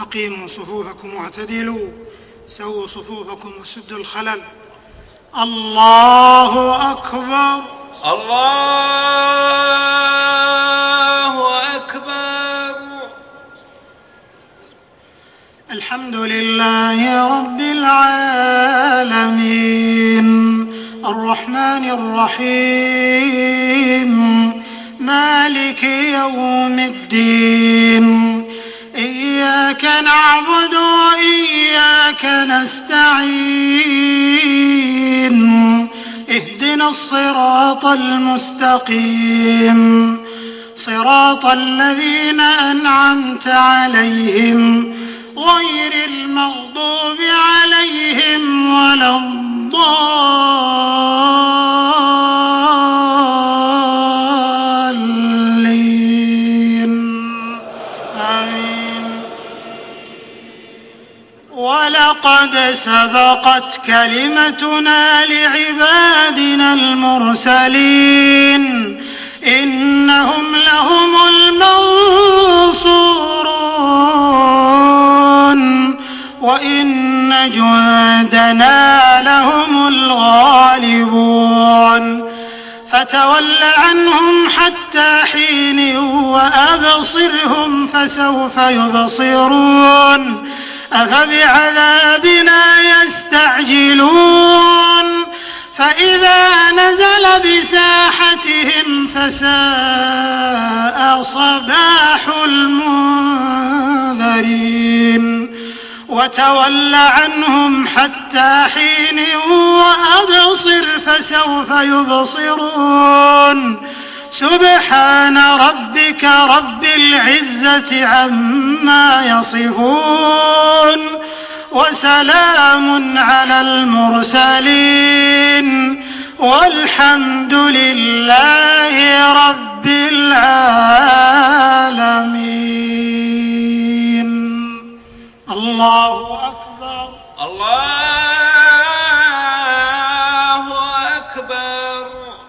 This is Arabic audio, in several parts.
أقيموا صفوفكم واعتدلوا سووا صفوفكم وسدوا الخلل. الله أكبر. الله أكبر. الحمد لله رب العالمين الرحمن الرحيم مالك يوم الدين إياك نعبد وإياك نستعين اهدنا الصراط المستقيم صراط الذين أنعمت عليهم غير المغضوب عليهم ولا الضالين آمين. ولقد سبقت كلمتنا لعبادنا المرسلين إنهم لهم المنصورون وإن جندنا لهم الغالبون. فتول عنهم حتى حين وأبصرهم فسوف يبصرون أفبعذابنا يستعجلون فإذا نزل بساحتهم فساء صباح المنذرين. وتول عنهم حتى حين وأبصر فسوف يبصرون سبحان ربك رب العزة عما يصفون وسلام على المرسلين والحمد لله رب العالمين. الله أكبر. الله أكبر.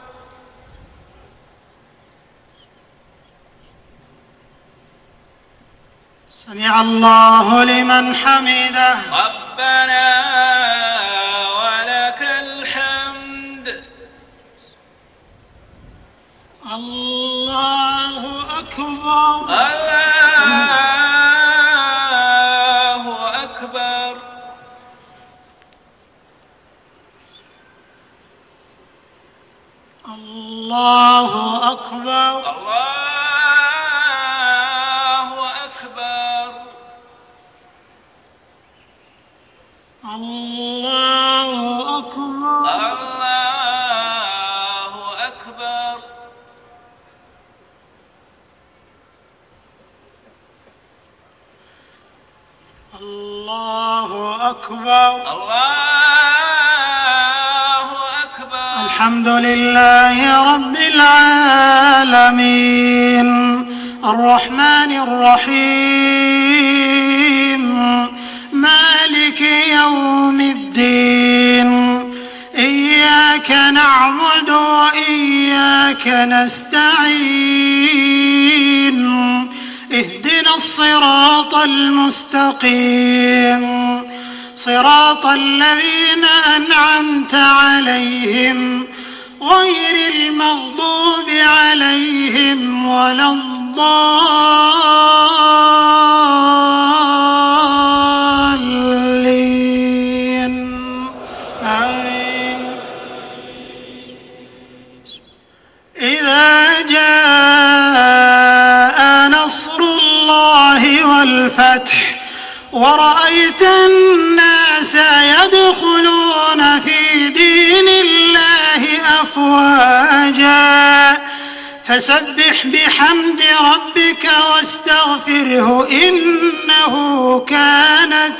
سمع الله لمن حمده. ربنا ولك الحمد. الله أكبر. الله أكبر. الله أكبر. الله أكبر. الله أكبر. الله أكبر. الله أكبر. الله أكبر. الحمد لله رب العالمين الرحمن الرحيم مالك يوم الدين إياك نعبد وإياك نستعين اهدنا الصراط المستقيم صراط الذين أنعمت عليهم غير المغضوب عليهم ولا الضالين آمين. إذا جاء نصر الله والفتح ورأيت الناس يدخلون في دين الله أفواجا فسبح بحمد ربك واستغفره إنه كان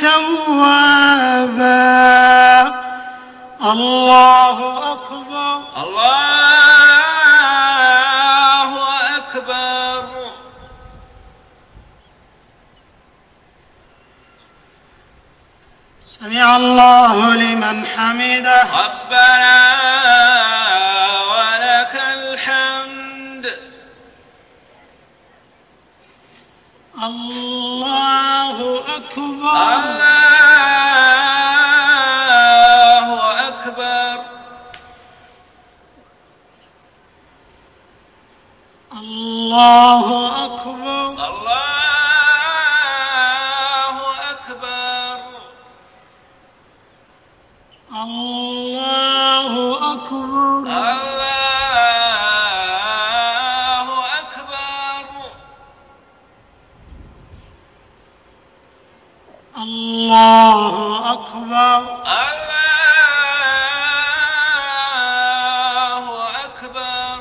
توابا. الله أكبر. الله أكبر. سمع الله لمن حمده. ربنا ولك الحمد. الله أكبر الله أكبر الله أكبر الله أكبر الله أكبر الله أكبر الله أكبر الله أكبر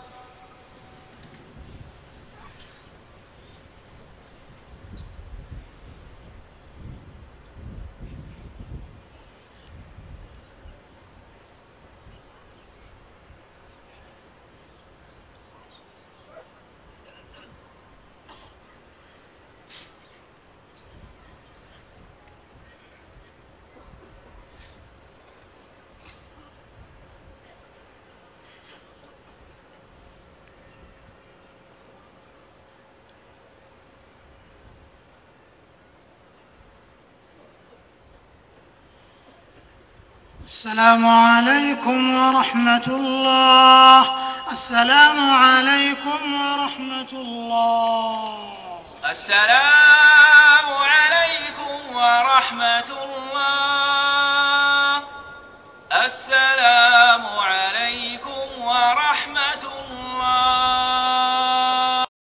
السلام عليكم ورحمة الله. السلام عليكم ورحمة الله. السلام عليكم ورحمة الله.